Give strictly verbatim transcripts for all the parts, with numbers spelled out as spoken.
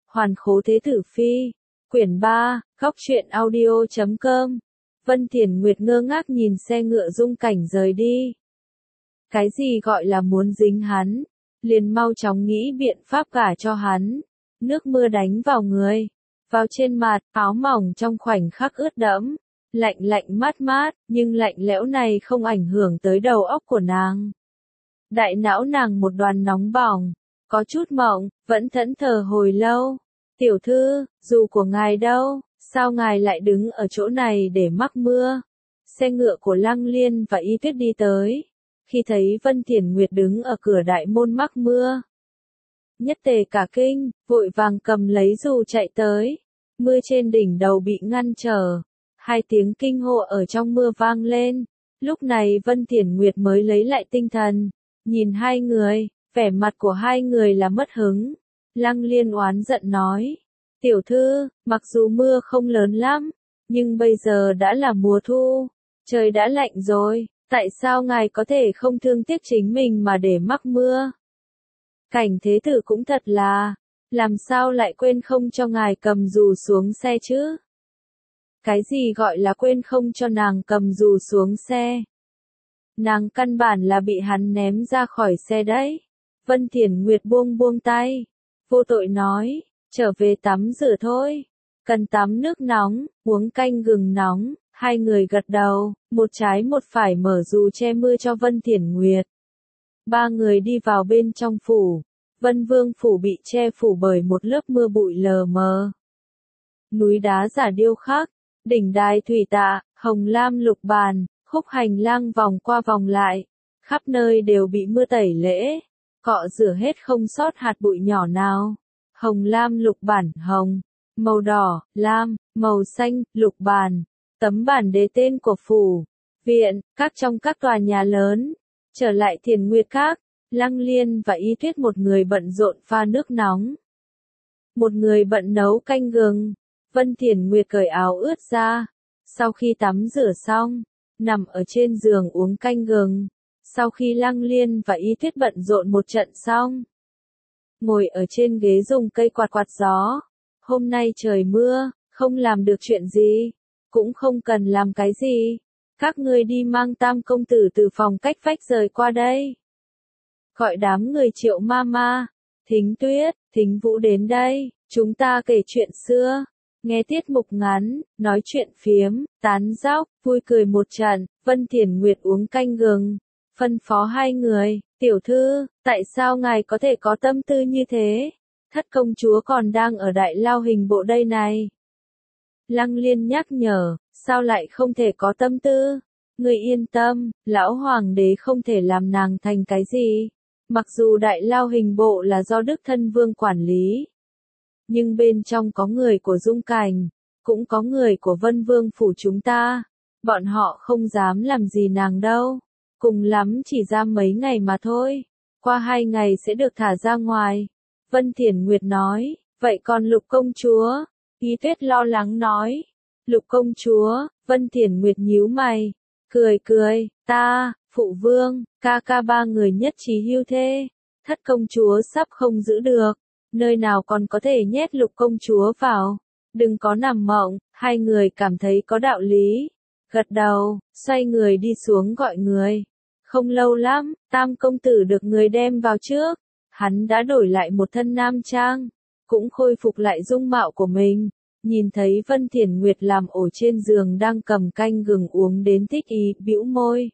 Hoàn khố thế tử phi. Quyển ba, góc truyện audio chấm com. Vân Thiền Nguyệt ngơ ngác nhìn xe ngựa Dung Cảnh rời đi. Cái gì gọi là muốn dính hắn? Liền mau chóng nghĩ biện pháp gả cho hắn. Nước mưa đánh vào người, vào trên mặt, áo mỏng trong khoảnh khắc ướt đẫm. Lạnh lạnh mát mát, nhưng lạnh lẽo này không ảnh hưởng tới đầu óc của nàng. Đại não nàng một đoàn nóng bỏng, có chút mộng, vẫn thẫn thờ hồi lâu. Tiểu thư, dù của ngài đâu, sao ngài lại đứng ở chỗ này để mắc mưa? Xe ngựa của Lăng Liên và Y Tuyết đi tới. Khi thấy Vân Thiền Nguyệt đứng ở cửa đại môn mắc mưa, nhất tề cả kinh, vội vàng cầm lấy dù chạy tới. Mưa trên đỉnh đầu bị ngăn trở. Hai tiếng kinh hô ở trong mưa vang lên. Lúc này Vân Thiền Nguyệt mới lấy lại tinh thần. Nhìn hai người, vẻ mặt của hai người là mất hứng. Lăng Liên oán giận nói. Tiểu thư, mặc dù mưa không lớn lắm, nhưng bây giờ đã là mùa thu. Trời đã lạnh rồi, tại sao ngài có thể không thương tiếc chính mình mà để mắc mưa? Cảnh thế tử cũng thật là, làm sao lại quên không cho ngài cầm dù xuống xe chứ? Cái gì gọi là quên không cho nàng cầm dù xuống xe? Nàng căn bản là bị hắn ném ra khỏi xe đấy. Vân Thiền Nguyệt buông buông tay, vô tội nói, trở về tắm rửa thôi. Cần tắm nước nóng, uống canh gừng nóng. Hai người gật đầu, một trái một phải mở dù che mưa cho Vân Thiền Nguyệt. Ba người đi vào bên trong phủ. Vân Vương phủ bị che phủ bởi một lớp mưa bụi lờ mờ. Núi đá giả điêu khắc, đỉnh đài thủy tạ, hồng lam lục bàn, khúc hành lang vòng qua vòng lại, khắp nơi đều bị mưa tẩy lễ, cọ rửa hết không sót hạt bụi nhỏ nào. Hồng lam lục bản hồng, màu đỏ, lam, màu xanh, lục bàn, tấm bản đề tên của phủ, viện, các trong các tòa nhà lớn. Trở lại Thiền Nguyệt Các, Lăng Liên và Y Tuyết một người bận rộn pha nước nóng, một người bận nấu canh gừng. Vân Thiền Nguyệt cởi áo ướt ra, sau khi tắm rửa xong, nằm ở trên giường uống canh gừng. Sau khi Lăng Liên và Y Tuyết bận rộn một trận xong, ngồi ở trên ghế dùng cây quạt quạt gió. Hôm nay trời mưa, không làm được chuyện gì, cũng không cần làm cái gì. Các ngươi đi mang Tam công tử từ phòng cách vách rời qua đây. Gọi đám người Triệu Mama, Thính Tuyết, Thính Vũ đến đây, chúng ta kể chuyện xưa. Nghe tiết mục ngắn, nói chuyện phiếm, tán dóc, vui cười một trận. Vân Thiền Nguyệt uống canh gừng, phân phó hai người, tiểu thư, tại sao ngài có thể có tâm tư như thế? Thất công chúa còn đang ở Đại Lao Hình Bộ đây này. Lăng Liên nhắc nhở, sao lại không thể có tâm tư? Người yên tâm, lão hoàng đế không thể làm nàng thành cái gì. Mặc dù Đại Lao Hình Bộ là do Đức Thân Vương quản lý, nhưng bên trong có người của Dung Cảnh, cũng có người của Vân Vương phủ chúng ta. Bọn họ không dám làm gì nàng đâu. Cùng lắm chỉ giam mấy ngày mà thôi. Qua hai ngày sẽ được thả ra ngoài. Vân Thiền Nguyệt nói, vậy còn Lục công chúa? Y Tuyết lo lắng nói. Lục công chúa, Vân Thiền Nguyệt nhíu mày, cười cười, ta, phụ vương, ca ca ba người nhất trí hưu thê. Thất công chúa sắp không giữ được. Nơi nào còn có thể nhét Lục công chúa vào? Đừng có nằm mộng. Hai người cảm thấy có đạo lý, gật đầu, xoay người đi xuống gọi người. Không lâu lắm, Tam công tử được người đem vào trước. Hắn đã đổi lại một thân nam trang, cũng khôi phục lại dung mạo của mình. Nhìn thấy Vân Thiền Nguyệt làm ổ trên giường đang cầm canh gừng uống đến thích ý, bĩu môi.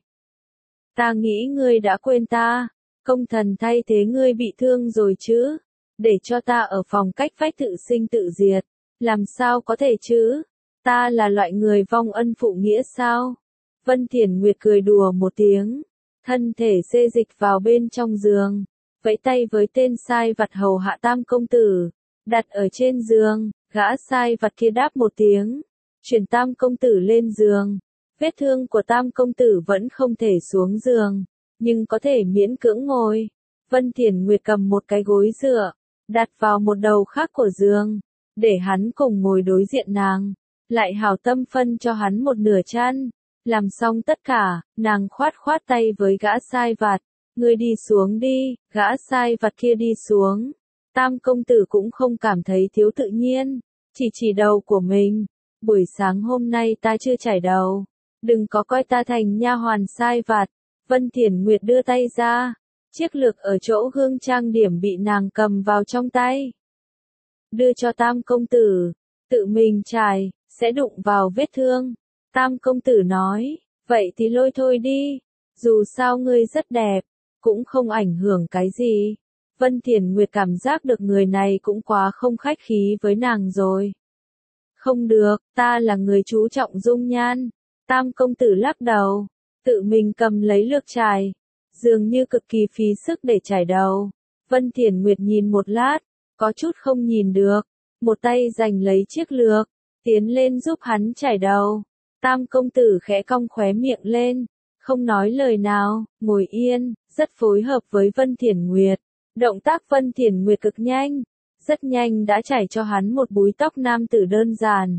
Ta nghĩ ngươi đã quên ta, công thần thay thế ngươi bị thương rồi chứ, để cho ta ở phòng cách vách tự sinh tự diệt, làm sao có thể chứ? Ta là loại người vong ân phụ nghĩa sao? Vân Thiền Nguyệt cười đùa một tiếng, thân thể xê dịch vào bên trong giường, vẫy tay với tên sai vặt hầu hạ Tam công tử, đặt ở trên giường. Gã sai vặt kia đáp một tiếng, chuyển Tam công tử lên giường. Vết thương của Tam công tử vẫn không thể xuống giường, nhưng có thể miễn cưỡng ngồi. Vân Thiền Nguyệt cầm một cái gối dựa, đặt vào một đầu khác của giường, để hắn cùng ngồi đối diện nàng, lại hảo tâm phân cho hắn một nửa chăn. Làm xong tất cả, nàng khoát khoát tay với gã sai vặt, ngươi đi xuống đi. Gã sai vặt kia đi xuống, Tam công tử cũng không cảm thấy thiếu tự nhiên, chỉ chỉ đầu của mình. Buổi sáng hôm nay ta chưa chải đầu, đừng có coi ta thành nha hoàn sai vặt. Vân Thiển Nguyệt đưa tay ra, chiếc lược ở chỗ gương trang điểm bị nàng cầm vào trong tay. Đưa cho Tam công tử, tự mình chải, sẽ đụng vào vết thương. Tam công tử nói, vậy thì lôi thôi đi, dù sao ngươi rất đẹp, cũng không ảnh hưởng cái gì. Vân Thiển Nguyệt cảm giác được người này cũng quá không khách khí với nàng rồi. Không được, ta là người chú trọng dung nhan. Tam công tử lắc đầu, tự mình cầm lấy lược chải, dường như cực kỳ phí sức để chải đầu. Vân Thiển Nguyệt nhìn một lát, có chút không nhìn được, một tay giành lấy chiếc lược, tiến lên giúp hắn chải đầu. Tam công tử khẽ cong khóe miệng lên, không nói lời nào, ngồi yên, rất phối hợp với Vân Thiển Nguyệt. Động tác Vân Thiển Nguyệt cực nhanh, rất nhanh đã chải cho hắn một búi tóc nam tử đơn giản.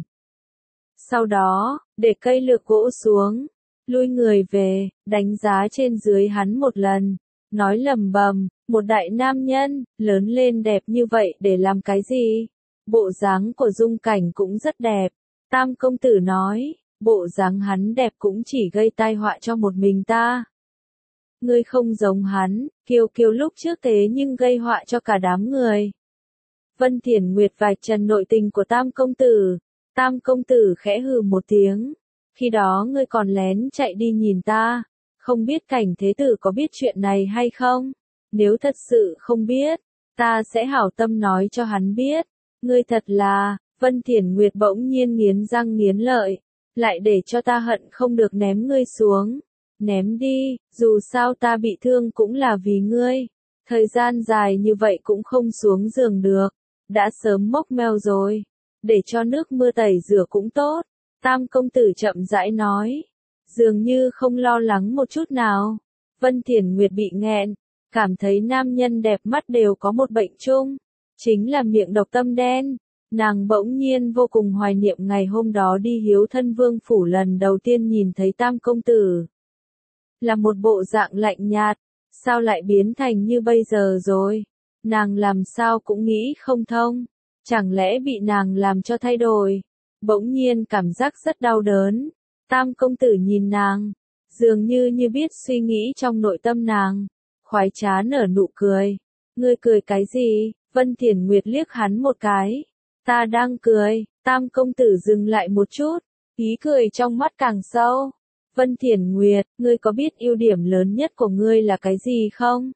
Sau đó, để cây lược gỗ xuống, lui người về, đánh giá trên dưới hắn một lần, nói lầm bầm, một đại nam nhân, lớn lên đẹp như vậy để làm cái gì? Bộ dáng của Dung Cảnh cũng rất đẹp. Tam công tử nói, bộ dáng hắn đẹp cũng chỉ gây tai họa cho một mình ta. Ngươi không giống hắn, kiêu kiêu lúc trước thế nhưng gây họa cho cả đám người. Vân Thiển Nguyệt vạch trần nội tình của Tam công tử. Tam công tử khẽ hừ một tiếng. Khi đó ngươi còn lén chạy đi nhìn ta. Không biết Cảnh thế tử có biết chuyện này hay không? Nếu thật sự không biết, ta sẽ hảo tâm nói cho hắn biết. Ngươi thật là, Vân Thiển Nguyệt bỗng nhiên nghiến răng nghiến lợi. Lại để cho ta hận không được ném ngươi xuống. Ném đi, dù sao ta bị thương cũng là vì ngươi. Thời gian dài như vậy cũng không xuống giường được. Đã sớm mốc meo rồi. Để cho nước mưa tẩy rửa cũng tốt. Tam công tử chậm rãi nói. Dường như không lo lắng một chút nào. Vân Thiển Nguyệt bị nghẹn. Cảm thấy nam nhân đẹp mắt đều có một bệnh chung. Chính là miệng độc tâm đen. Nàng bỗng nhiên vô cùng hoài niệm ngày hôm đó đi hiếu thân vương phủ lần đầu tiên nhìn thấy Tam công tử. Là một bộ dạng lạnh nhạt. Sao lại biến thành như bây giờ rồi? Nàng làm sao cũng nghĩ không thông. Chẳng lẽ bị nàng làm cho thay đổi? Bỗng nhiên cảm giác rất đau đớn. Tam công tử nhìn nàng, dường như như biết suy nghĩ trong nội tâm nàng. Khoái trá nở nụ cười. Ngươi cười cái gì? Vân Thiển Nguyệt liếc hắn một cái. Ta đang cười. Tam công tử dừng lại một chút. Ý cười trong mắt càng sâu. Vân Thiển Nguyệt, ngươi có biết ưu điểm lớn nhất của ngươi là cái gì không?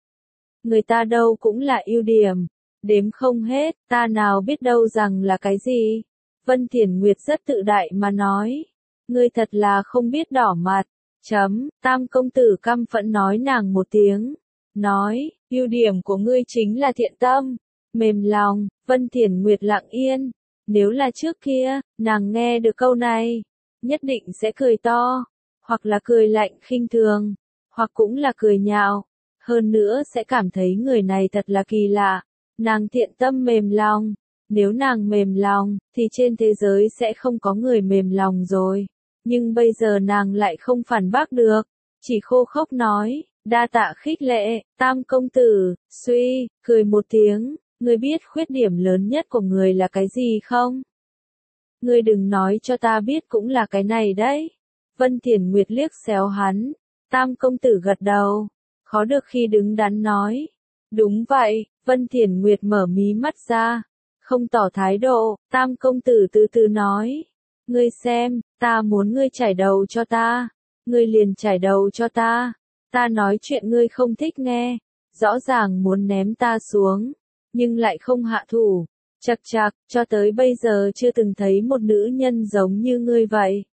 Người ta đâu cũng là ưu điểm. Đếm không hết, ta nào biết đâu rằng là cái gì? Vân Thiển Nguyệt rất tự đại mà nói. Ngươi thật là không biết đỏ mặt. Chấm, Tam công tử căm phẫn nói nàng một tiếng. Nói, ưu điểm của ngươi chính là thiện tâm, mềm lòng. Vân Thiển Nguyệt lặng yên. Nếu là trước kia, nàng nghe được câu này, nhất định sẽ cười to, hoặc là cười lạnh khinh thường, hoặc cũng là cười nhạo. Hơn nữa sẽ cảm thấy người này thật là kỳ lạ. Nàng thiện tâm mềm lòng. Nếu nàng mềm lòng, thì trên thế giới sẽ không có người mềm lòng rồi. Nhưng bây giờ nàng lại không phản bác được. Chỉ khô khốc nói, đa tạ khích lệ. Tam công tử, suy, cười một tiếng. Ngươi biết khuyết điểm lớn nhất của người là cái gì không? Ngươi đừng nói cho ta biết cũng là cái này đấy. Vân Thiển Nguyệt liếc xéo hắn. Tam công tử gật đầu. Khó được khi đứng đắn nói. Đúng vậy. Vân Thiển Nguyệt mở mí mắt ra. Không tỏ thái độ. Tam công tử từ từ nói. Ngươi xem, ta muốn ngươi chải đầu cho ta. Ngươi liền chải đầu cho ta. Ta nói chuyện ngươi không thích nghe. Rõ ràng muốn ném ta xuống. Nhưng lại không hạ thủ. Chật chạc, cho tới bây giờ chưa từng thấy một nữ nhân giống như ngươi vậy.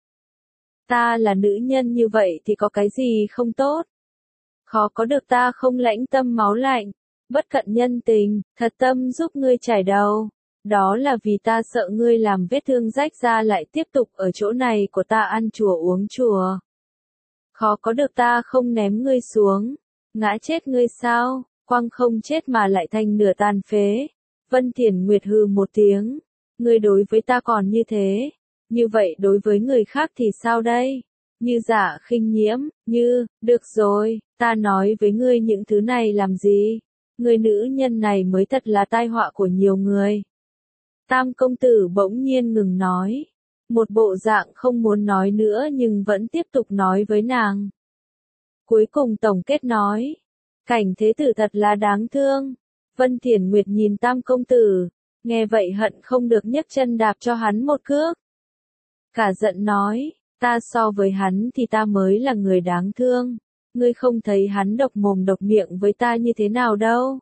Ta là nữ nhân như vậy thì có cái gì không tốt? Khó có được ta không lãnh tâm máu lạnh, bất cận nhân tình, thật tâm giúp ngươi chải đầu. Đó là vì ta sợ ngươi làm vết thương rách ra lại tiếp tục ở chỗ này của ta ăn chùa uống chùa. Khó có được ta không ném ngươi xuống, ngã chết ngươi sao, quăng không chết mà lại thành nửa tàn phế. Vân Thiển Nguyệt hừ một tiếng, ngươi đối với ta còn như thế, như vậy đối với người khác thì sao đây? Như giả khinh nhiễm, như, được rồi, ta nói với ngươi những thứ này làm gì? Người nữ nhân này mới thật là tai họa của nhiều người. Tam công tử bỗng nhiên ngừng nói. Một bộ dạng không muốn nói nữa nhưng vẫn tiếp tục nói với nàng. Cuối cùng tổng kết nói. Cảnh thế tử thật là đáng thương. Vân Thiển Nguyệt nhìn Tam công tử. Nghe vậy hận không được nhấc chân đạp cho hắn một cước. Cả giận nói. Ta so với hắn thì ta mới là người đáng thương. Ngươi không thấy hắn độc mồm độc miệng với ta như thế nào đâu.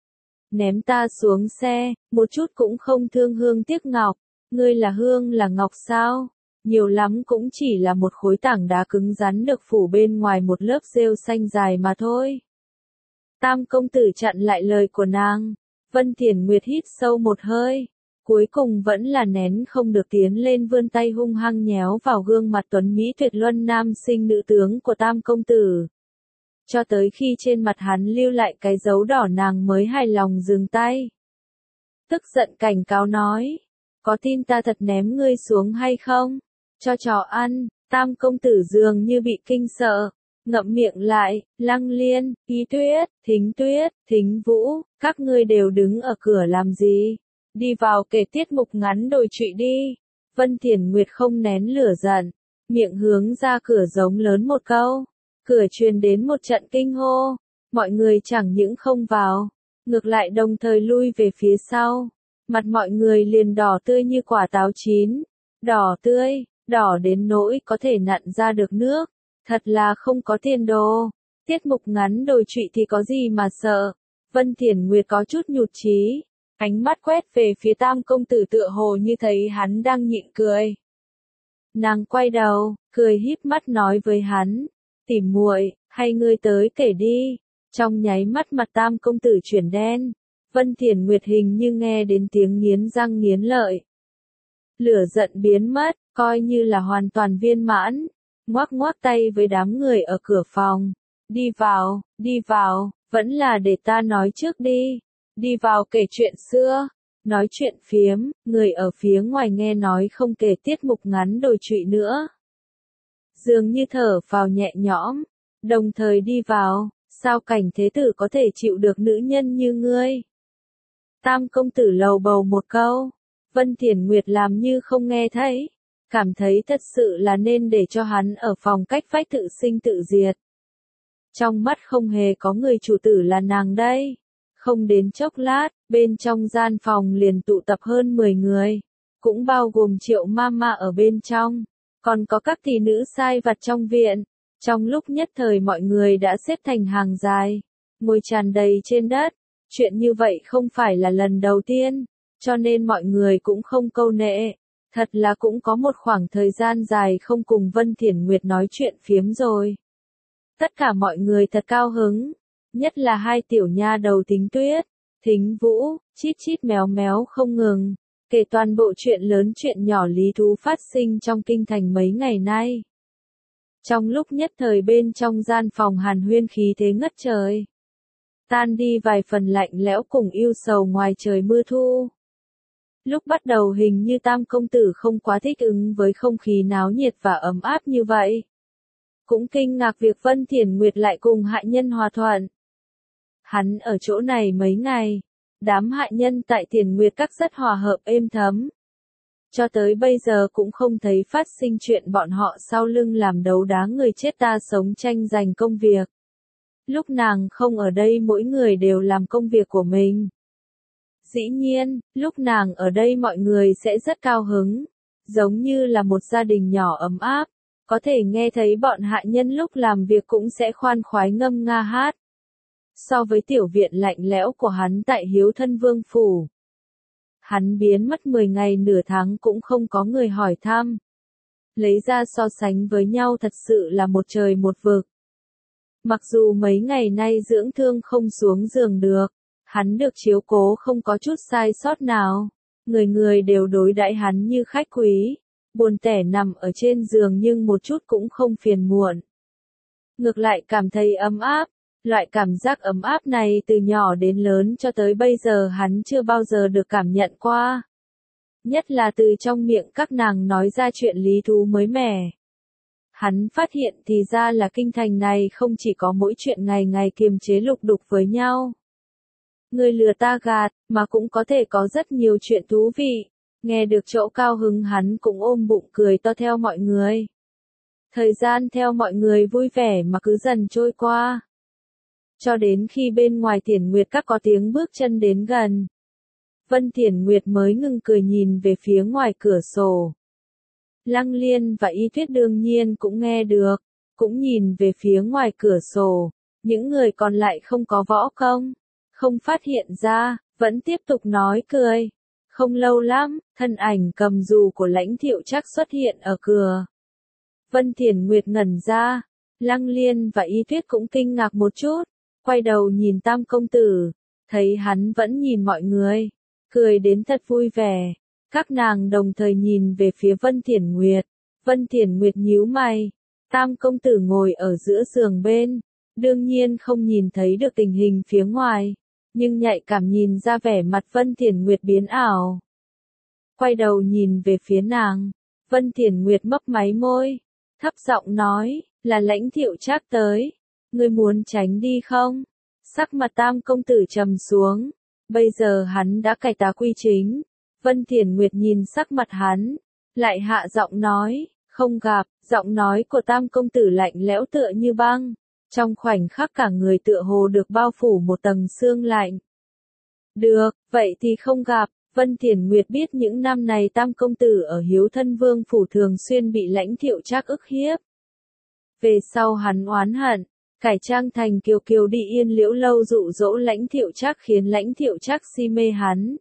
Ném ta xuống xe, một chút cũng không thương hương tiếc ngọc. Ngươi là hương là ngọc sao? Nhiều lắm cũng chỉ là một khối tảng đá cứng rắn được phủ bên ngoài một lớp rêu xanh dài mà thôi. Tam công tử chặn lại lời của nàng. Vân Thiển Nguyệt hít sâu một hơi. Cuối cùng vẫn là nén không được tiến lên vươn tay hung hăng nhéo vào gương mặt tuấn Mỹ tuyệt luân nam sinh nữ tướng của Tam công tử. Cho tới khi trên mặt hắn lưu lại cái dấu đỏ nàng mới hài lòng dừng tay. Tức giận cảnh cáo nói. Có tin ta thật ném ngươi xuống hay không? Cho chó ăn. Tam công tử dường như bị kinh sợ. Ngậm miệng lại. Lăng Liên, Ý Tuyết, Thính Tuyết, Thính Vũ. Các ngươi đều đứng ở cửa làm gì? Đi vào kể tiết mục ngắn đồi trụy đi. Vân Thiển Nguyệt không nén lửa giận. Miệng hướng ra cửa giống lớn một câu. Cửa truyền đến một trận kinh hô. Mọi người chẳng những không vào. Ngược lại đồng thời lui về phía sau. Mặt mọi người liền đỏ tươi như quả táo chín. Đỏ tươi, đỏ đến nỗi có thể nặn ra được nước. Thật là không có tiền đồ. Tiết mục ngắn đồi trụy thì có gì mà sợ. Vân Thiển Nguyệt có chút nhụt chí. Ánh mắt quét về phía Tam công tử tựa hồ như thấy hắn đang nhịn cười. Nàng quay đầu, cười híp mắt nói với hắn. Tỉ muội, hay ngươi tới kể đi. Trong nháy mắt mặt Tam công tử chuyển đen. Vân Thiển Nguyệt hình như nghe đến tiếng nghiến răng nghiến lợi. Lửa giận biến mất, coi như là hoàn toàn viên mãn. Ngoác ngoác tay với đám người ở cửa phòng. Đi vào, đi vào, vẫn là để ta nói trước đi. Đi vào kể chuyện xưa. Nói chuyện phiếm, người ở phía ngoài nghe nói không kể tiết mục ngắn đồi trụy nữa. Dường như thở vào nhẹ nhõm. Đồng thời đi vào, sao cảnh thế tử có thể chịu được nữ nhân như ngươi? Tam công tử lầu bầu một câu. Vân Thiển Nguyệt làm như không nghe thấy. Cảm thấy thật sự là nên để cho hắn ở phòng cách vách tự sinh tự diệt. Trong mắt không hề có người chủ tử là nàng đây. Không đến chốc lát, bên trong gian phòng liền tụ tập hơn mười người. Cũng bao gồm Triệu Mama ở bên trong. Còn có các tỷ nữ sai vặt trong viện. Trong lúc nhất thời mọi người đã xếp thành hàng dài. Ngồi tràn đầy trên đất. Chuyện như vậy không phải là lần đầu tiên. Cho nên mọi người cũng không câu nệ. Thật là cũng có một khoảng thời gian dài không cùng Vân Thiển Nguyệt nói chuyện phiếm rồi. Tất cả mọi người thật cao hứng. Nhất là hai tiểu nha đầu Thính Tuyết, Thính Vũ, chít chít méo méo không ngừng. Kể toàn bộ chuyện lớn chuyện nhỏ lý thú phát sinh trong kinh thành mấy ngày nay. Trong lúc nhất thời bên trong gian phòng hàn huyên khí thế ngất trời. Tan đi vài phần lạnh lẽo cùng yêu sầu ngoài trời mưa thu. Lúc bắt đầu hình như Tam công tử không quá thích ứng với không khí náo nhiệt và ấm áp như vậy. Cũng kinh ngạc việc Vân Thiển Nguyệt lại cùng hại nhân hòa thuận. Hắn ở chỗ này mấy ngày, đám hại nhân tại Thiển Nguyệt các rất hòa hợp êm thấm. Cho tới bây giờ cũng không thấy phát sinh chuyện bọn họ sau lưng làm đấu đá người chết ta sống tranh giành công việc. Lúc nàng không ở đây mỗi người đều làm công việc của mình. Dĩ nhiên, lúc nàng ở đây mọi người sẽ rất cao hứng, giống như là một gia đình nhỏ ấm áp, có thể nghe thấy bọn hạ nhân lúc làm việc cũng sẽ khoan khoái ngâm nga hát. So với tiểu viện lạnh lẽo của hắn tại Hiếu Thân Vương Phủ, hắn biến mất mười ngày nửa tháng cũng không có người hỏi thăm. Lấy ra so sánh với nhau thật sự là một trời một vực. Mặc dù mấy ngày nay dưỡng thương không xuống giường được, hắn được chiếu cố không có chút sai sót nào. Người người đều đối đãi hắn như khách quý, buồn tẻ nằm ở trên giường nhưng một chút cũng không phiền muộn. Ngược lại cảm thấy ấm áp, loại cảm giác ấm áp này từ nhỏ đến lớn cho tới bây giờ hắn chưa bao giờ được cảm nhận qua. Nhất là từ trong miệng các nàng nói ra chuyện lý thú mới mẻ. Hắn phát hiện thì ra là kinh thành này không chỉ có mỗi chuyện ngày ngày kiềm chế lục đục với nhau. Ngươi lừa ta gạt, mà cũng có thể có rất nhiều chuyện thú vị. Nghe được chỗ cao hứng hắn cũng ôm bụng cười to theo mọi người. Thời gian theo mọi người vui vẻ mà cứ dần trôi qua. Cho đến khi bên ngoài Thiển Nguyệt Các có tiếng bước chân đến gần. Vân Thiển Nguyệt mới ngừng cười nhìn về phía ngoài cửa sổ. Lăng Liên và Y Tuyết đương nhiên cũng nghe được, cũng nhìn về phía ngoài cửa sổ. Những người còn lại không có võ công, không phát hiện ra, vẫn tiếp tục nói cười. Không lâu lắm, thân ảnh cầm dù của Lãnh Thiệu Trác xuất hiện ở cửa. Vân Thiển Nguyệt ngẩn ra, Lăng Liên và Y Tuyết cũng kinh ngạc một chút, quay đầu nhìn Tam công tử, thấy hắn vẫn nhìn mọi người, cười đến thật vui vẻ. Các nàng đồng thời nhìn về phía Vân Thiển Nguyệt. Vân Thiển Nguyệt nhíu mày, Tam công tử ngồi ở giữa giường bên, đương nhiên không nhìn thấy được tình hình phía ngoài, nhưng nhạy cảm nhìn ra vẻ mặt Vân Thiển Nguyệt biến ảo. Quay đầu nhìn về phía nàng, Vân Thiển Nguyệt mấp máy môi, thấp giọng nói, là Lãnh Thiệu Trác tới, ngươi muốn tránh đi không? Sắc mặt Tam công tử trầm xuống, bây giờ hắn đã cải tà quy chính. Vân Thiển Nguyệt nhìn sắc mặt hắn, lại hạ giọng nói, không gặp. Giọng nói của Tam công tử lạnh lẽo tựa như băng, trong khoảnh khắc cả người tựa hồ được bao phủ một tầng sương lạnh. Được, vậy thì không gặp. Vân Thiển Nguyệt biết những năm này Tam công tử ở Hiếu Thân Vương phủ thường xuyên bị Lãnh Thiệu Trác ức hiếp. Về sau hắn oán hận, cải trang thành kiều kiều đi Yên Liễu lâu dụ dỗ Lãnh Thiệu Trác khiến Lãnh Thiệu Trác si mê hắn.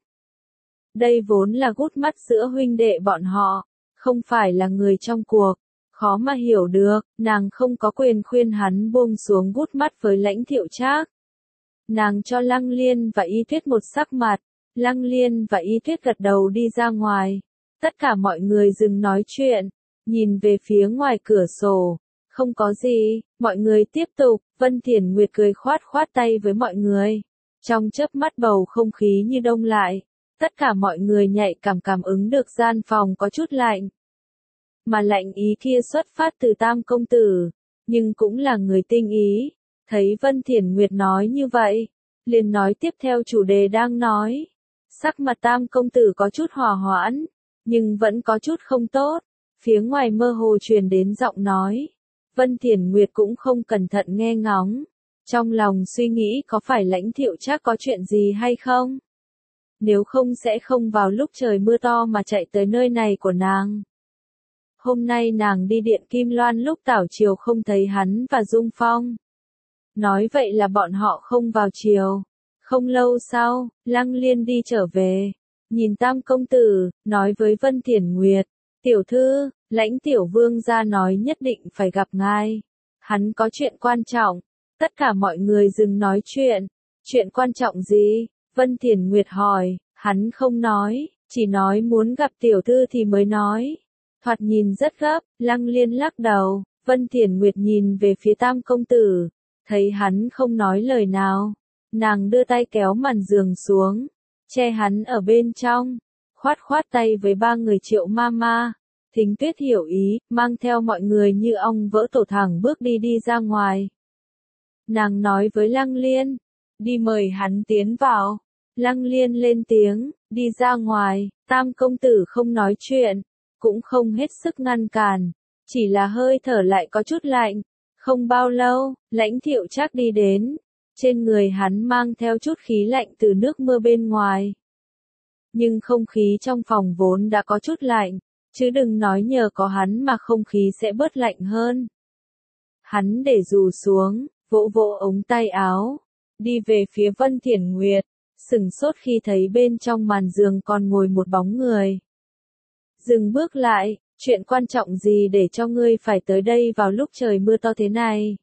Đây vốn là gút mắt giữa huynh đệ bọn họ, không phải là người trong cuộc. Khó mà hiểu được, nàng không có quyền khuyên hắn buông xuống gút mắt với Lãnh Thiệu Trác. Nàng cho Lăng Liên và Y Tuyết một sắc mặt, Lăng Liên và Y Tuyết gật đầu đi ra ngoài. Tất cả mọi người dừng nói chuyện, nhìn về phía ngoài cửa sổ. Không có gì, mọi người tiếp tục. Vân Thiển Nguyệt cười khoát khoát tay với mọi người. Trong chớp mắt bầu không khí như đông lại. Tất cả mọi người nhạy cảm cảm ứng được gian phòng có chút lạnh. Mà lạnh ý kia xuất phát từ Tam công tử, nhưng cũng là người tinh ý. Thấy Vân Thiển Nguyệt nói như vậy, liền nói tiếp theo chủ đề đang nói. Sắc mặt Tam công tử có chút hòa hoãn, nhưng vẫn có chút không tốt. Phía ngoài mơ hồ truyền đến giọng nói. Vân Thiển Nguyệt cũng không cẩn thận nghe ngóng. Trong lòng suy nghĩ có phải Lãnh Thiệu Trác có chuyện gì hay không? Nếu không sẽ không vào lúc trời mưa to mà chạy tới nơi này của nàng. Hôm nay nàng đi Điện Kim Loan lúc tảo chiều không thấy hắn và Dung Phong. Nói vậy là bọn họ không vào chiều. Không lâu sau, Lăng Liên đi trở về. Nhìn Tam công tử, nói với Vân Thiển Nguyệt. Tiểu thư, Lãnh tiểu vương gia nói nhất định phải gặp ngài. Hắn có chuyện quan trọng. Tất cả mọi người dừng nói chuyện. Chuyện quan trọng gì? Vân Thiển Nguyệt hỏi. Hắn không nói, chỉ nói muốn gặp tiểu thư thì mới nói. Thoạt nhìn rất gấp, Lăng Liên lắc đầu. Vân Thiển Nguyệt nhìn về phía Tam công tử, thấy hắn không nói lời nào. Nàng đưa tay kéo màn giường xuống, che hắn ở bên trong, khoát khoát tay với ba người Triệu Mama. Thính Tuyết hiểu ý, mang theo mọi người như ong vỡ tổ thẳng bước đi đi ra ngoài. Nàng nói với Lăng Liên, đi mời hắn tiến vào. Lăng Liên lên tiếng, đi ra ngoài. Tam công tử không nói chuyện, cũng không hết sức ngăn cản, chỉ là hơi thở lại có chút lạnh. Không bao lâu, Lãnh Thiệu Trác đi đến, trên người hắn mang theo chút khí lạnh từ nước mưa bên ngoài. Nhưng không khí trong phòng vốn đã có chút lạnh, chứ đừng nói nhờ có hắn mà không khí sẽ bớt lạnh hơn. Hắn để dù xuống, vỗ vỗ ống tay áo, đi về phía Vân Thiển Nguyệt, sửng sốt khi thấy bên trong màn giường còn ngồi một bóng người. Dừng bước lại, chuyện quan trọng gì để cho ngươi phải tới đây vào lúc trời mưa to thế này?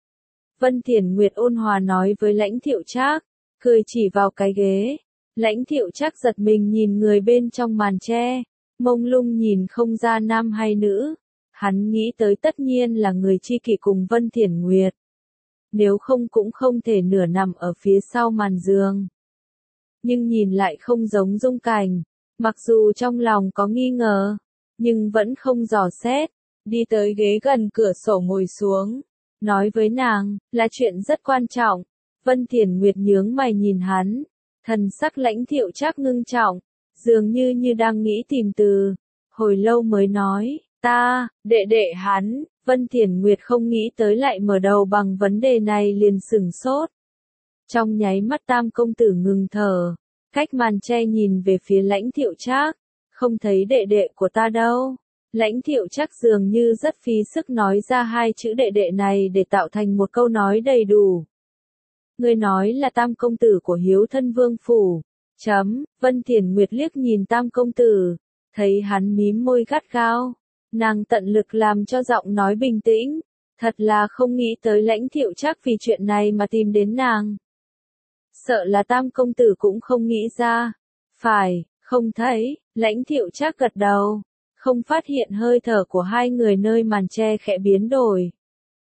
Vân Thiển Nguyệt ôn hòa nói với Lãnh Thiệu Trác, cười chỉ vào cái ghế. Lãnh Thiệu Trác giật mình nhìn người bên trong màn tre, mông lung nhìn không ra nam hay nữ. Hắn nghĩ tới tất nhiên là người tri kỷ cùng Vân Thiển Nguyệt. Nếu không cũng không thể nửa nằm ở phía sau màn giường. Nhưng nhìn lại không giống Dung Cảnh, mặc dù trong lòng có nghi ngờ, nhưng vẫn không dò xét, đi tới ghế gần cửa sổ ngồi xuống, nói với nàng, là chuyện rất quan trọng. Vân Thiển Nguyệt nhướng mày nhìn hắn, Thần sắc Lãnh Thiệu Trác ngưng trọng, dường như như đang nghĩ tìm từ, hồi lâu mới nói, ta, đệ đệ hắn. Vân Thiển Nguyệt không nghĩ tới lại mở đầu bằng vấn đề này liền sửng sốt. Trong nháy mắt Tam công tử ngừng thở, cách màn che nhìn về phía Lãnh Thiệu Trác, không thấy đệ đệ của ta đâu. Lãnh Thiệu Trác dường như rất phí sức nói ra hai chữ đệ đệ này để tạo thành một câu nói đầy đủ. Ngươi nói là Tam công tử của Hiếu Thân Vương phủ. Chấm, Vân Thiển Nguyệt liếc nhìn Tam công tử, thấy hắn mím môi gắt gao. Nàng tận lực làm cho giọng nói bình tĩnh, thật là không nghĩ tới Lãnh Thiệu Trác vì chuyện này mà tìm đến nàng. Sợ là Tam công tử cũng không nghĩ ra. Phải, không thấy, Lãnh Thiệu Trác gật đầu, không phát hiện hơi thở của hai người nơi màn che khẽ biến đổi.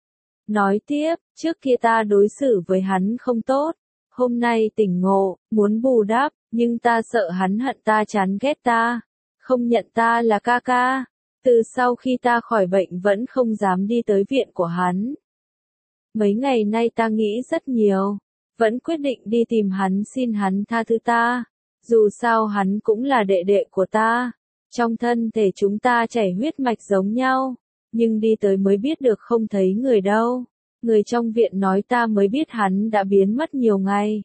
Nói tiếp, trước kia ta đối xử với hắn không tốt, hôm nay tỉnh ngộ, muốn bù đắp, nhưng ta sợ hắn hận ta chán ghét ta, không nhận ta là ca ca. Từ sau khi ta khỏi bệnh vẫn không dám đi tới viện của hắn. Mấy ngày nay ta nghĩ rất nhiều, vẫn quyết định đi tìm hắn xin hắn tha thứ ta. Dù sao hắn cũng là đệ đệ của ta, trong thân thể chúng ta chảy huyết mạch giống nhau, nhưng đi tới mới biết được không thấy người đâu. Người trong viện nói ta mới biết hắn đã biến mất nhiều ngày.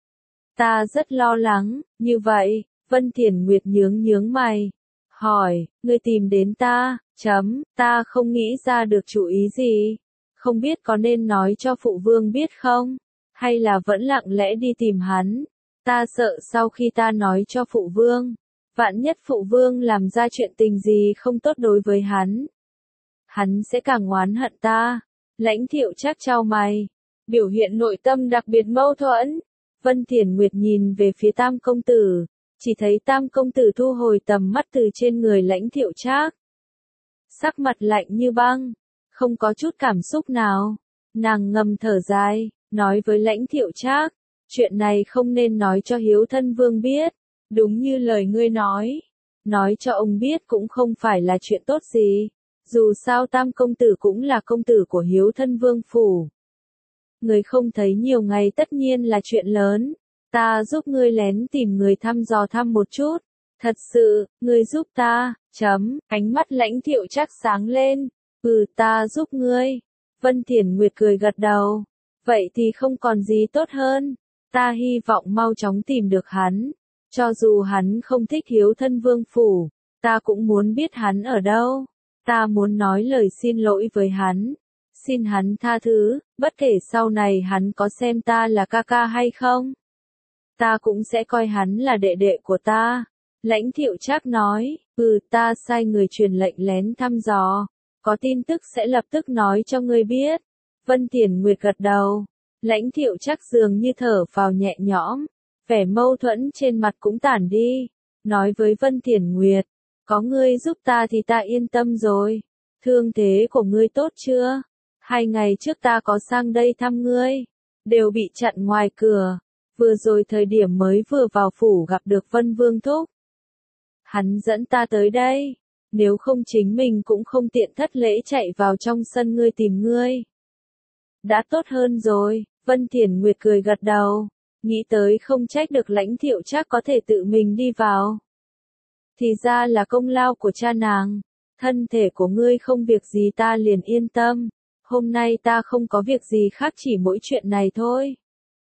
Ta rất lo lắng, như vậy, Vân Thiển Nguyệt nhướng nhướng mày. Hỏi, ngươi tìm đến ta, chấm, ta không nghĩ ra được chủ ý gì. Không biết có nên nói cho phụ vương biết không? Hay là vẫn lặng lẽ đi tìm hắn? Ta sợ sau khi ta nói cho phụ vương, vạn nhất phụ vương làm ra chuyện tình gì không tốt đối với hắn. Hắn sẽ càng oán hận ta. Lãnh Thiệu Trác chau mày, biểu hiện nội tâm đặc biệt mâu thuẫn. Vân Thiển Nguyệt nhìn về phía Tam công tử. Chỉ thấy Tam công tử thu hồi tầm mắt từ trên người Lãnh Thiệu Trác. Sắc mặt lạnh như băng, không có chút cảm xúc nào. Nàng ngầm thở dài, nói với Lãnh Thiệu Trác, chuyện này không nên nói cho Hiếu Thân Vương biết, đúng như lời ngươi nói. Nói cho ông biết cũng không phải là chuyện tốt gì, dù sao Tam công tử cũng là công tử của Hiếu Thân Vương phủ. Người không thấy nhiều ngày tất nhiên là chuyện lớn. Ta giúp ngươi lén tìm người thăm dò thăm một chút. Thật sự, ngươi giúp ta, chấm, ánh mắt Lãnh Thiệu Trác sáng lên. Ừ, ta giúp ngươi. Vân Thiển Nguyệt cười gật đầu. Vậy thì không còn gì tốt hơn. Ta hy vọng mau chóng tìm được hắn. Cho dù hắn không thích Hiếu Thân Vương phủ, ta cũng muốn biết hắn ở đâu. Ta muốn nói lời xin lỗi với hắn. Xin hắn tha thứ, bất kể sau này hắn có xem ta là ca ca hay không. Ta cũng sẽ coi hắn là đệ đệ của ta. Lãnh Thiệu Trác nói, ừ, ta sai người truyền lệnh lén thăm dò, có tin tức sẽ lập tức nói cho ngươi biết. Vân Thiển Nguyệt gật đầu. Lãnh Thiệu Trác dường như thở phào nhẹ nhõm, vẻ mâu thuẫn trên mặt cũng tản đi, nói với Vân Thiển Nguyệt, có ngươi giúp ta thì ta yên tâm rồi. Thương thế của ngươi tốt chưa? Hai ngày trước ta có sang đây thăm ngươi, đều bị chặn ngoài cửa. Vừa rồi thời điểm mới vừa vào phủ gặp được Vân Vương Thúc. Hắn dẫn ta tới đây, nếu không chính mình cũng không tiện thất lễ chạy vào trong sân ngươi tìm ngươi. Đã tốt hơn rồi, Vân Thiển Nguyệt cười gật đầu, nghĩ tới không trách được Lãnh Thiệu Trác có thể tự mình đi vào. Thì ra là công lao của cha nàng, thân thể của ngươi không việc gì ta liền yên tâm, hôm nay ta không có việc gì khác chỉ mỗi chuyện này thôi.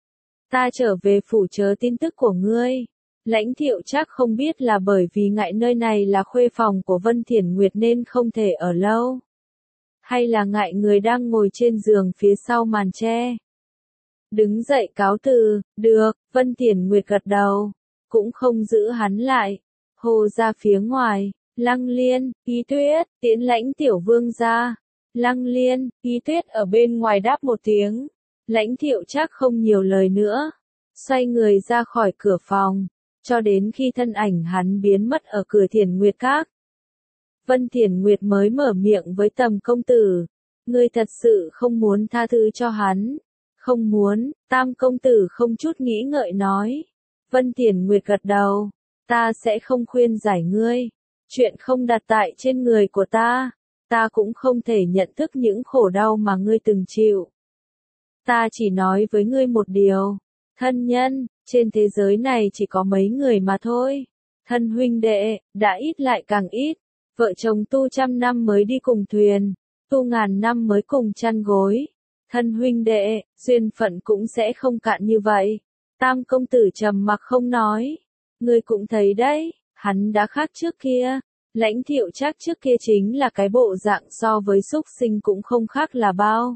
Ta trở về phủ chờ tin tức của ngươi. Lãnh Thiệu Trác không biết là bởi vì ngại nơi này là khuê phòng của Vân Thiển Nguyệt nên không thể ở lâu. Hay là ngại người đang ngồi trên giường phía sau màn che. Đứng dậy cáo từ, được, Vân Thiển Nguyệt gật đầu, cũng không giữ hắn lại. Hô ra phía ngoài, Lăng Liên, Ý Tuyết, tiễn Lãnh tiểu vương ra. Lăng Liên, Ý Tuyết ở bên ngoài đáp một tiếng. Lãnh Thiệu Trác không nhiều lời nữa, xoay người ra khỏi cửa phòng, cho đến khi thân ảnh hắn biến mất ở cửa Thiển Nguyệt Các. Vân Thiển Nguyệt mới mở miệng với Tầm công tử, ngươi thật sự không muốn tha thứ cho hắn. Không muốn, Tam công tử không chút nghĩ ngợi nói. Vân Thiển Nguyệt gật đầu, ta sẽ không khuyên giải ngươi. Chuyện không đặt tại trên người của ta, ta cũng không thể nhận thức những khổ đau mà ngươi từng chịu. Ta chỉ nói với ngươi một điều, thân nhân, Trên thế giới này chỉ có mấy người mà thôi. Thân huynh đệ, đã ít lại càng ít. Vợ chồng tu trăm năm mới đi cùng thuyền, tu ngàn năm mới cùng chăn gối. Thân huynh đệ, duyên phận cũng sẽ không cạn như vậy. Tam công tử trầm mặc không nói. Ngươi cũng thấy đấy, hắn đã khác trước kia. Lãnh Thiệu Trác trước kia chính là cái bộ dạng so với súc sinh cũng không khác là bao.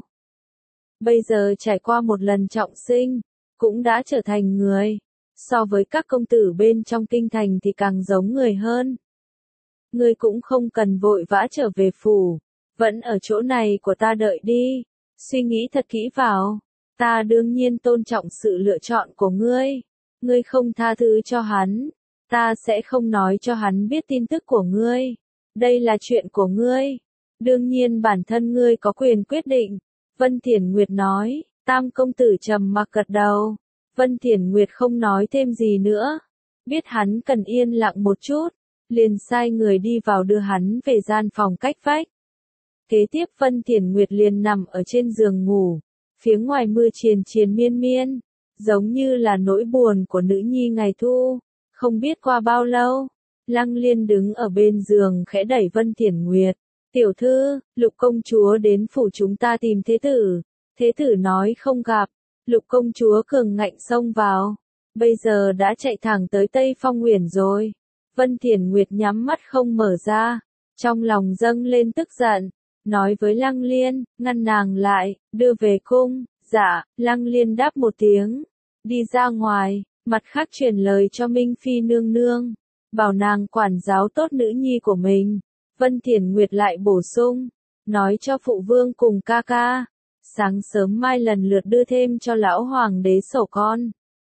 Bây giờ trải qua một lần trọng sinh, cũng đã trở thành người. So với các công tử bên trong kinh thành thì càng giống người hơn. Ngươi cũng không cần vội vã trở về phủ, vẫn ở chỗ này của ta đợi đi, suy nghĩ thật kỹ vào. Ta đương nhiên tôn trọng sự lựa chọn của ngươi. Ngươi không tha thứ cho hắn, ta sẽ không nói cho hắn biết tin tức của ngươi. Đây là chuyện của ngươi. Đương nhiên bản thân ngươi có quyền quyết định. Vân Thiển Nguyệt nói. Tam công tử trầm mặc gật đầu. Vân Thiển Nguyệt không nói thêm gì nữa. Biết hắn cần yên lặng một chút, liền sai người đi vào đưa hắn về gian phòng cách vách. Kế tiếp Vân Thiển Nguyệt liền nằm ở trên giường ngủ. Phía ngoài mưa triền triền miên miên, giống như là nỗi buồn của nữ nhi ngày thu. Không biết qua bao lâu, Lăng Liên đứng ở bên giường khẽ đẩy Vân Thiển Nguyệt. Tiểu thư, Lục công chúa đến phủ chúng ta tìm thế tử. Thế tử nói không gặp. Lục công chúa cường ngạnh xông vào. Bây giờ đã chạy thẳng tới Tây Phong Uyển rồi. Vân Thiển Nguyệt nhắm mắt không mở ra. Trong lòng dâng lên tức giận. Nói với Lăng Liên, ngăn nàng lại, đưa về cung. Dạ, Lăng Liên đáp một tiếng. Đi ra ngoài, mặt khác truyền lời cho Minh Phi nương nương. Bảo nàng quản giáo tốt nữ nhi của mình. Vân Thiển Nguyệt lại bổ sung. Nói cho phụ vương cùng ca ca. Sáng sớm mai lần lượt đưa thêm cho lão hoàng đế sổ con.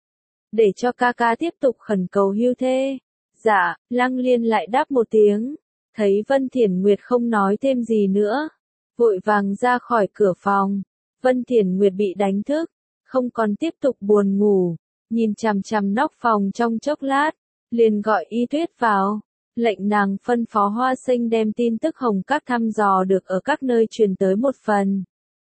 Để cho ca ca tiếp tục khẩn cầu hưu thê. Dạ, Lăng Liên lại đáp một tiếng. Thấy Vân Thiển Nguyệt không nói thêm gì nữa. Vội vàng ra khỏi cửa phòng. Vân Thiển Nguyệt bị đánh thức. Không còn tiếp tục buồn ngủ. Nhìn chằm chằm nóc phòng trong chốc lát. Liền gọi Y Tuyết vào. Lệnh nàng phân phó Hoa Sinh đem tin tức Hồng Các thăm dò được ở các nơi truyền tới một phần.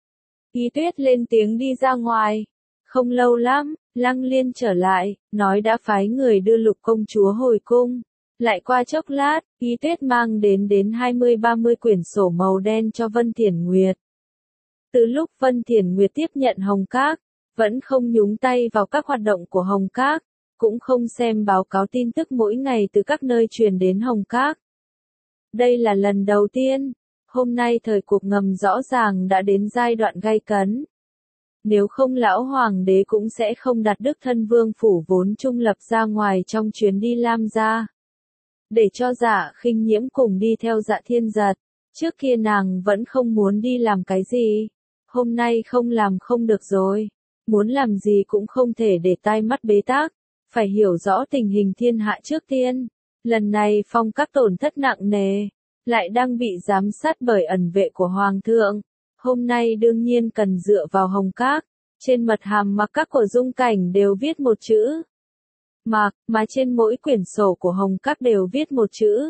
Y Tuyết lên tiếng đi ra ngoài. Không lâu lắm, Lăng Liên trở lại, nói đã phái người đưa Lục công chúa hồi cung. Lại qua chốc lát, Y Tuyết mang đến đến hai mươi ba mươi quyển sổ màu đen cho Vân Thiển Nguyệt. Từ lúc Vân Thiển Nguyệt tiếp nhận Hồng Các, vẫn không nhúng tay vào các hoạt động của Hồng Các, cũng không xem báo cáo tin tức mỗi ngày từ các nơi truyền đến Hồng Các. Đây là lần đầu tiên, hôm nay thời cuộc ngầm rõ ràng đã đến giai đoạn gay cấn. Nếu không lão hoàng đế cũng sẽ không đặt Đức Thân Vương phủ vốn trung lập ra ngoài trong chuyến đi Lam gia. Để cho Dạ Khinh Nhiễm cùng đi theo Dạ Thiên Giật. Trước kia nàng vẫn không muốn đi làm cái gì. Hôm nay không làm không được rồi. Muốn làm gì cũng không thể để tai mắt bế tắc. Phải hiểu rõ tình hình thiên hạ trước tiên. Lần này Phong Các tổn thất nặng nề. Lại đang bị giám sát bởi ẩn vệ của Hoàng thượng. Hôm nay đương nhiên cần dựa vào Hồng Các. Trên mật hàm mặc các của Dung Cảnh đều viết một chữ Mạc, mà trên mỗi quyển sổ của Hồng Các đều viết một chữ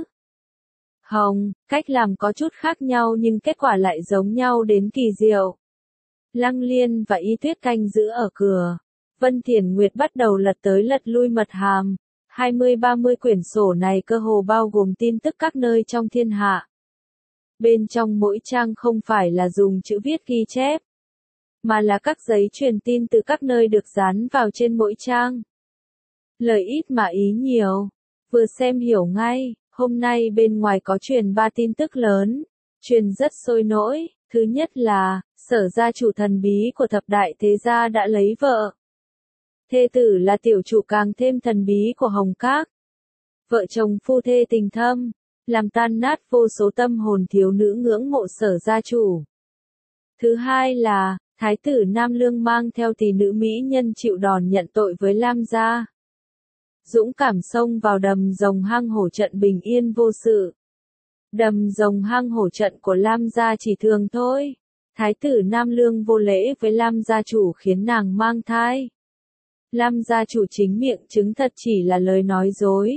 Hồng. Cách làm có chút khác nhau nhưng kết quả lại giống nhau đến kỳ diệu. Lăng Liên và Y Tuyết canh giữ ở cửa. Vân Thiển Nguyệt bắt đầu lật tới lật lui mật hàm. hai mươi ba mươi quyển sổ này cơ hồ bao gồm tin tức các nơi trong thiên hạ. Bên trong mỗi trang không phải là dùng chữ viết ghi chép, mà là các giấy truyền tin từ các nơi được dán vào trên mỗi trang. Lời ít mà ý nhiều, vừa xem hiểu ngay. Hôm nay bên ngoài có truyền ba tin tức lớn, truyền rất sôi nổi. Thứ nhất là, Sở gia chủ thần bí của thập đại thế gia đã lấy vợ. Thê tử là tiểu chủ càng thêm thần bí của Hồng Các. Vợ chồng phu thê tình thâm, làm tan nát vô số tâm hồn thiếu nữ ngưỡng mộ Sở gia chủ. Thứ hai là, Thái tử Nam Lương mang theo tỷ nữ mỹ nhân chịu đòn nhận tội với Lam gia. Dũng cảm xông vào đầm rồng hang hổ trận bình yên vô sự. Đầm rồng hang hổ trận của Lam gia chỉ thường thôi. Thái tử Nam Lương vô lễ với Lam gia chủ khiến nàng mang thai. Lam gia chủ chính miệng chứng thật chỉ là lời nói dối.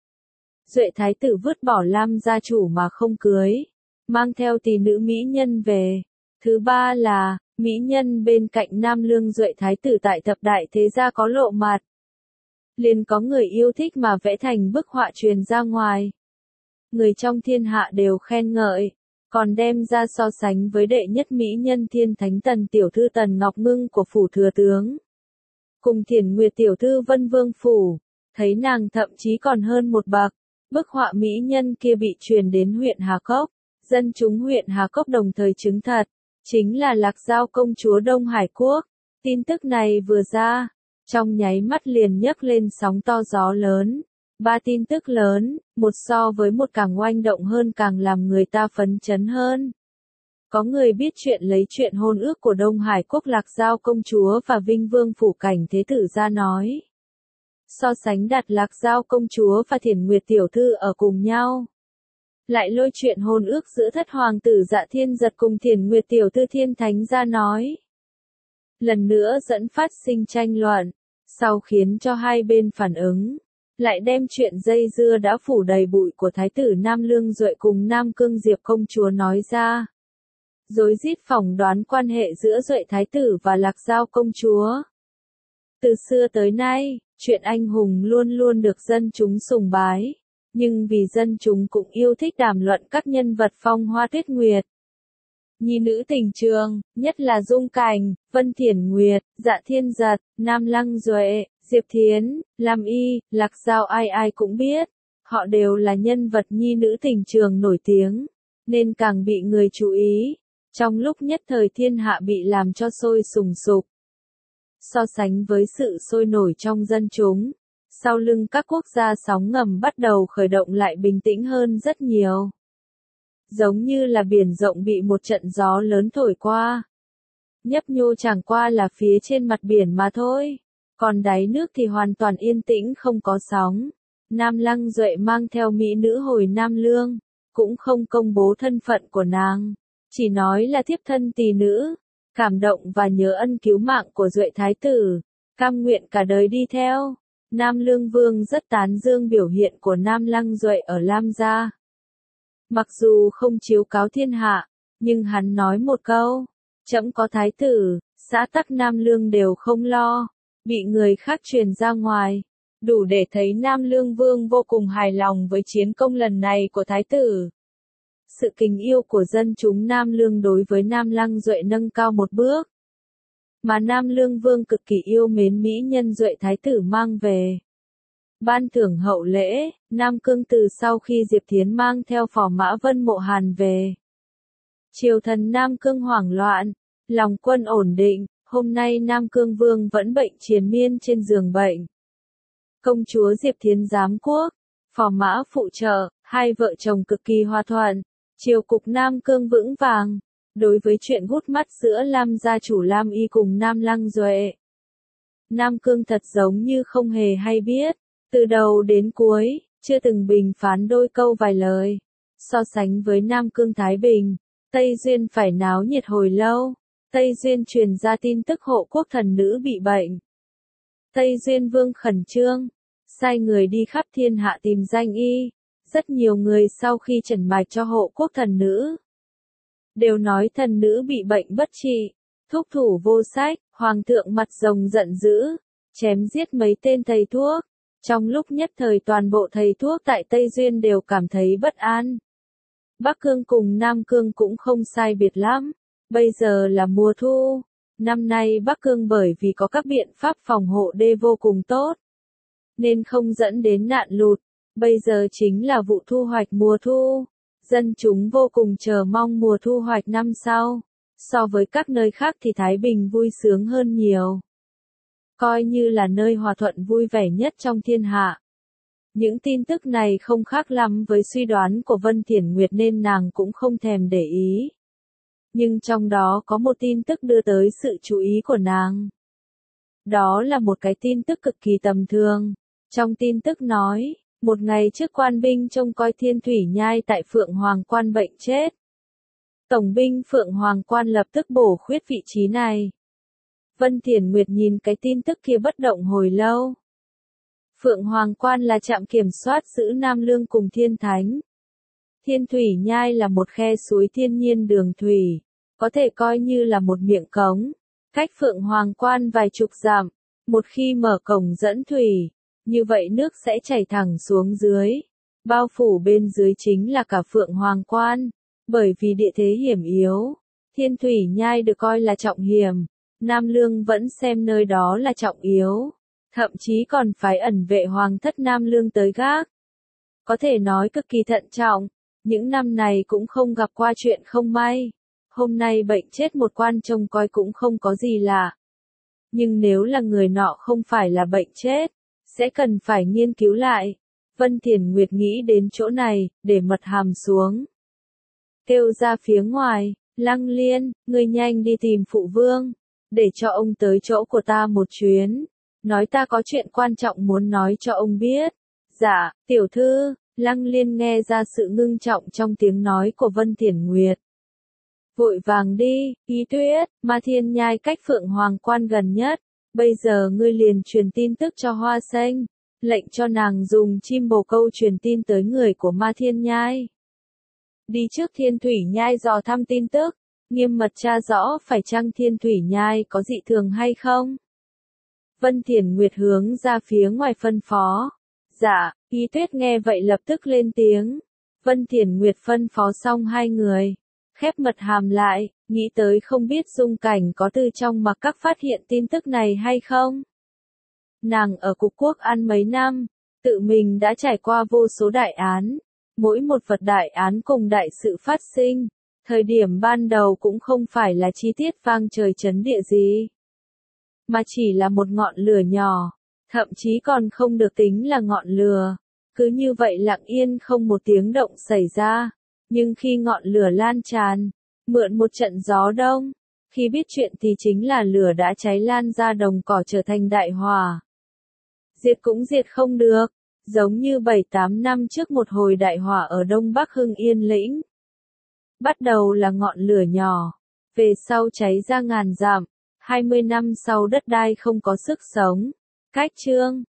Duệ thái tử vứt bỏ Lam gia chủ mà không cưới, mang theo tỷ nữ mỹ nhân về. Thứ ba là, mỹ nhân bên cạnh Nam Lương Duệ thái tử tại thập đại thế gia có lộ mặt. liền có người yêu thích mà vẽ thành bức họa truyền ra ngoài. Người trong thiên hạ đều khen ngợi, còn đem ra so sánh với đệ nhất mỹ nhân thiên thánh Tần tiểu thư Tần Ngọc Ngưng của phủ thừa tướng. Cùng Thiển Nguyệt tiểu thư Vân Vương phủ, thấy nàng thậm chí còn hơn một bậc. Bức họa mỹ nhân kia bị truyền đến huyện Hà Cốc, dân chúng huyện Hà Cốc đồng thời chứng thật, chính là Lạc Giao công chúa Đông Hải Quốc. Tin tức này vừa ra, trong nháy mắt liền nhấc lên sóng to gió lớn. Ba tin tức lớn, một so với một càng oanh động hơn càng làm người ta phấn chấn hơn. Có người biết chuyện lấy chuyện hôn ước của Đông Hải Quốc Lạc Giao công chúa và Vinh Vương phủ cảnh thế tử ra nói. So sánh đặt Lạc Giao công chúa và Thiển Nguyệt tiểu thư ở cùng nhau. Lại lôi chuyện hôn ước giữa thất hoàng tử Dạ Thiên Giật cùng Thiển Nguyệt tiểu thư Thiên Thánh ra nói. Lần nữa dẫn phát sinh tranh luận, sau khiến cho hai bên phản ứng, lại đem chuyện dây dưa đã phủ đầy bụi của Thái tử Nam Lương Duệ cùng Nam Cương Diệp công chúa nói ra. Rối rít phỏng đoán quan hệ giữa Duệ Thái tử và Lạc Giao công chúa. Từ xưa tới nay, chuyện anh hùng luôn luôn được dân chúng sùng bái, nhưng vì dân chúng cũng yêu thích đàm luận các nhân vật phong hoa tuyết nguyệt. Nhi nữ tình trường, nhất là Dung Cảnh, Vân Thiển Nguyệt, Dạ Thiên Giật, Nam Lăng Duệ, Diệp Thiến, Lam Y, Lạc Giao ai ai cũng biết. Họ đều là nhân vật nhi nữ tình trường nổi tiếng, nên càng bị người chú ý. Trong lúc nhất thời thiên hạ bị làm cho sôi sùng sục. So sánh với sự sôi nổi trong dân chúng, sau lưng các quốc gia sóng ngầm bắt đầu khởi động lại bình tĩnh hơn rất nhiều. Giống như là biển rộng bị một trận gió lớn thổi qua. Nhấp nhô chẳng qua là phía trên mặt biển mà thôi, còn đáy nước thì hoàn toàn yên tĩnh không có sóng. Nam Lăng Duệ mang theo mỹ nữ hồi Nam Lương, cũng không công bố thân phận của nàng, chỉ nói là thiếp thân tỳ nữ. Cảm động và nhớ ân cứu mạng của Duệ Thái tử, cam nguyện cả đời đi theo. Nam Lương Vương rất tán dương biểu hiện của Nam Lăng Duệ ở Lam gia. Mặc dù không chiếu cáo thiên hạ, nhưng hắn nói một câu, trẫm có thái tử, xã tắc Nam Lương đều không lo, bị người khác truyền ra ngoài. Đủ để thấy Nam Lương Vương vô cùng hài lòng với chiến công lần này của thái tử. Sự kính yêu của dân chúng Nam Lương đối với Nam Lăng Duệ nâng cao một bước. Mà Nam Lương Vương cực kỳ yêu mến mỹ nhân Duệ Thái tử mang về. Ban thưởng hậu lễ, Nam Cương từ sau khi Diệp Thiến mang theo phò mã Vân Mộ Hàn về. Triều thần Nam Cương hoảng loạn, lòng quân ổn định, hôm nay Nam Cương Vương vẫn bệnh triền miên trên giường bệnh. Công chúa Diệp Thiến giám quốc, phò mã phụ trợ, hai vợ chồng cực kỳ hòa thuận. Triều cục Nam Cương vững vàng, đối với chuyện gút mắt giữa Lam gia chủ Lam Y cùng Nam Lăng Duệ. Nam Cương thật giống như không hề hay biết, từ đầu đến cuối, chưa từng bình phán đôi câu vài lời. So sánh với Nam Cương Thái Bình, Tây Duyên phải náo nhiệt hồi lâu. Tây Duyên truyền ra tin tức hộ quốc thần nữ bị bệnh. Tây Duyên Vương khẩn trương, sai người đi khắp thiên hạ tìm danh y. Rất nhiều người sau khi trần mạch cho hộ quốc thần nữ, đều nói thần nữ bị bệnh bất trị, thúc thủ vô sách, hoàng thượng mặt rồng giận dữ, chém giết mấy tên thầy thuốc. Trong lúc nhất thời toàn bộ thầy thuốc tại Tây Duyên đều cảm thấy bất an. Bắc Cương cùng Nam Cương cũng không sai biệt lắm, bây giờ là mùa thu. Năm nay Bắc Cương bởi vì có các biện pháp phòng hộ đê vô cùng tốt, nên không dẫn đến nạn lụt. Bây giờ chính là vụ thu hoạch mùa thu. Dân chúng vô cùng chờ mong mùa thu hoạch năm sau. So với các nơi khác thì Thái Bình vui sướng hơn nhiều. Coi như là nơi hòa thuận vui vẻ nhất trong thiên hạ. Những tin tức này không khác lắm với suy đoán của Vân Thiển Nguyệt nên nàng cũng không thèm để ý. Nhưng trong đó có một tin tức đưa tới sự chú ý của nàng. Đó là một cái tin tức cực kỳ tầm thường. Trong tin tức nói, một ngày trước quan binh trông coi Thiên Thủy Nhai tại Phượng Hoàng Quan bệnh chết. Tổng binh Phượng Hoàng Quan lập tức bổ khuyết vị trí này. Vân Thiển Nguyệt nhìn cái tin tức kia bất động hồi lâu. Phượng Hoàng Quan là trạm kiểm soát giữ Nam Lương cùng Thiên Thánh. Thiên Thủy Nhai là một khe suối thiên nhiên đường thủy, có thể coi như là một miệng cống, cách Phượng Hoàng Quan vài chục dặm. Một khi mở cổng dẫn thủy, như vậy nước sẽ chảy thẳng xuống dưới. Bao phủ bên dưới chính là cả Phượng Hoàng Quan, bởi vì địa thế hiểm yếu. Thiên Thủy Nhai được coi là trọng hiểm, Nam Lương vẫn xem nơi đó là trọng yếu, thậm chí còn phải ẩn vệ Hoàng thất Nam Lương tới gác. Có thể nói cực kỳ thận trọng, những năm này cũng không gặp qua chuyện không may. Hôm nay bệnh chết một quan trông coi cũng không có gì lạ. Nhưng nếu là người nọ không phải là bệnh chết, sẽ cần phải nghiên cứu lại. Vân Thiền Nguyệt nghĩ đến chỗ này, để mật hàm xuống. Kêu ra phía ngoài, Lăng Liên, ngươi nhanh đi tìm phụ vương, để cho ông tới chỗ của ta một chuyến. Nói ta có chuyện quan trọng muốn nói cho ông biết. Dạ, tiểu thư, Lăng Liên nghe ra sự ngưng trọng trong tiếng nói của Vân Thiền Nguyệt. Vội vàng đi, Ý Tuyết, Ma Thiên Nhai cách Phượng Hoàng Quan gần nhất. Bây giờ ngươi liền truyền tin tức cho Hoa Xanh, lệnh cho nàng dùng chim bồ câu truyền tin tới người của Ma Thiên Nhai. Đi trước Thiên Thủy Nhai dò thăm tin tức, nghiêm mật tra rõ phải chăng Thiên Thủy Nhai có dị thường hay không. Vân Thiền Nguyệt hướng ra phía ngoài phân phó. Dạ, Ý Tuyết nghe vậy lập tức lên tiếng. Vân Thiền Nguyệt phân phó xong hai người, khép mật hàm lại, nghĩ tới không biết Dung Cảnh có từ trong mặc các phát hiện tin tức này hay không. Nàng ở Cục Quốc An mấy năm, tự mình đã trải qua vô số đại án, mỗi một vật đại án cùng đại sự phát sinh, thời điểm ban đầu cũng không phải là chi tiết vang trời chấn địa gì, mà chỉ là một ngọn lửa nhỏ, thậm chí còn không được tính là ngọn lửa, cứ như vậy lặng yên không một tiếng động xảy ra. Nhưng khi ngọn lửa lan tràn, mượn một trận gió đông, khi biết chuyện thì chính là lửa đã cháy lan ra đồng cỏ trở thành đại hỏa. Diệt cũng diệt không được, giống như bảy tám năm trước một hồi đại hỏa ở Đông Bắc Hưng Yên Lĩnh. Bắt đầu là ngọn lửa nhỏ, về sau cháy ra ngàn dặm, hai mươi năm sau đất đai không có sức sống. Cách chương